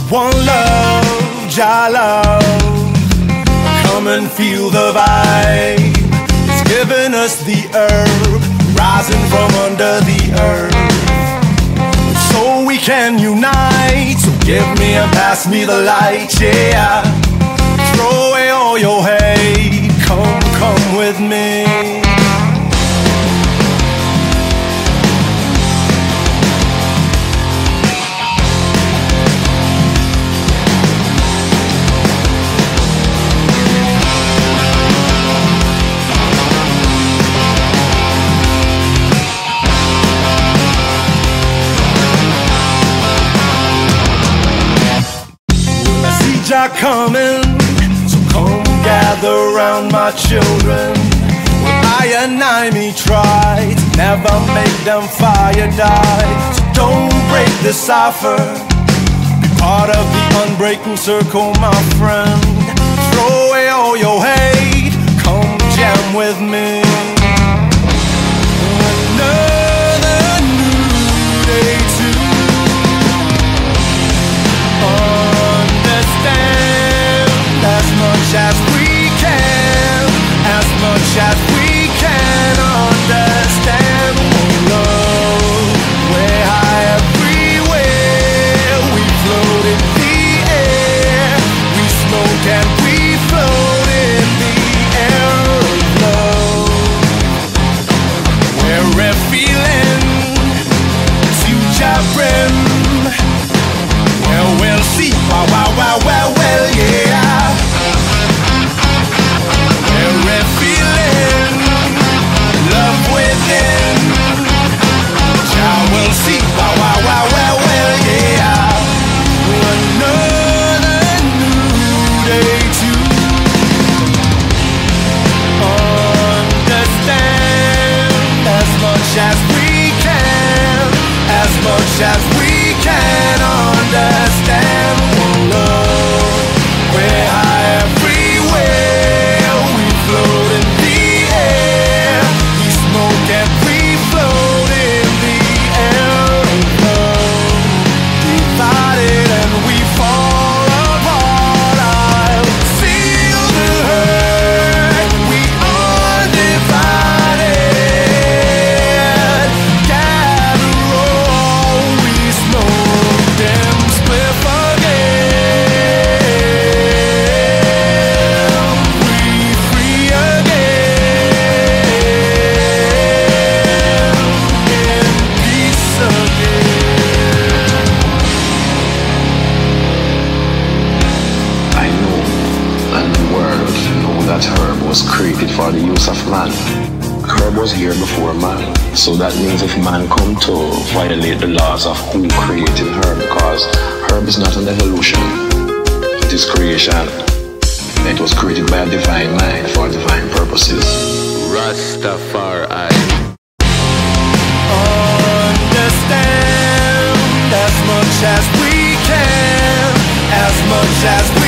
One love, Jah love. Come and feel the vibe. It's giving us the herb, rising from under the earth, so we can unite. So give me and pass me the light, yeah. Throw away all your hate. Come with me. Jah coming, so come gather round my children. When I me try to never make them fire die. So don't break the cipher, be part of the unbreaking circle, my friend. Throw away all your hate, come jam with me. Another new day to as much as we can, as much as we can understand. Oh love, we're high everywhere. We float in the air, we smoke and we float in the air of love. We're feeling to Jabrim. Well, we'll see, well, yeah. We're feeling love within. Jah will see, well, yeah. Another new day to understand. As much as we can, as much as we can understand. Oh love, we're high everywhere. We float in the air, we smoke and we float in the air of love. Divided and we fall apart. I'll feel the hurt. We are divided. Gather all, we smoke them spliff again. We free again. In peace again. I know, and the world know that herb was created for the use of man. Herb was here before man, so that means if man come to violate the laws of who created herb, because herb is not an evolution, it is creation. It was created by a divine mind for divine purposes. Rastafari. Understand as much as we can, as much as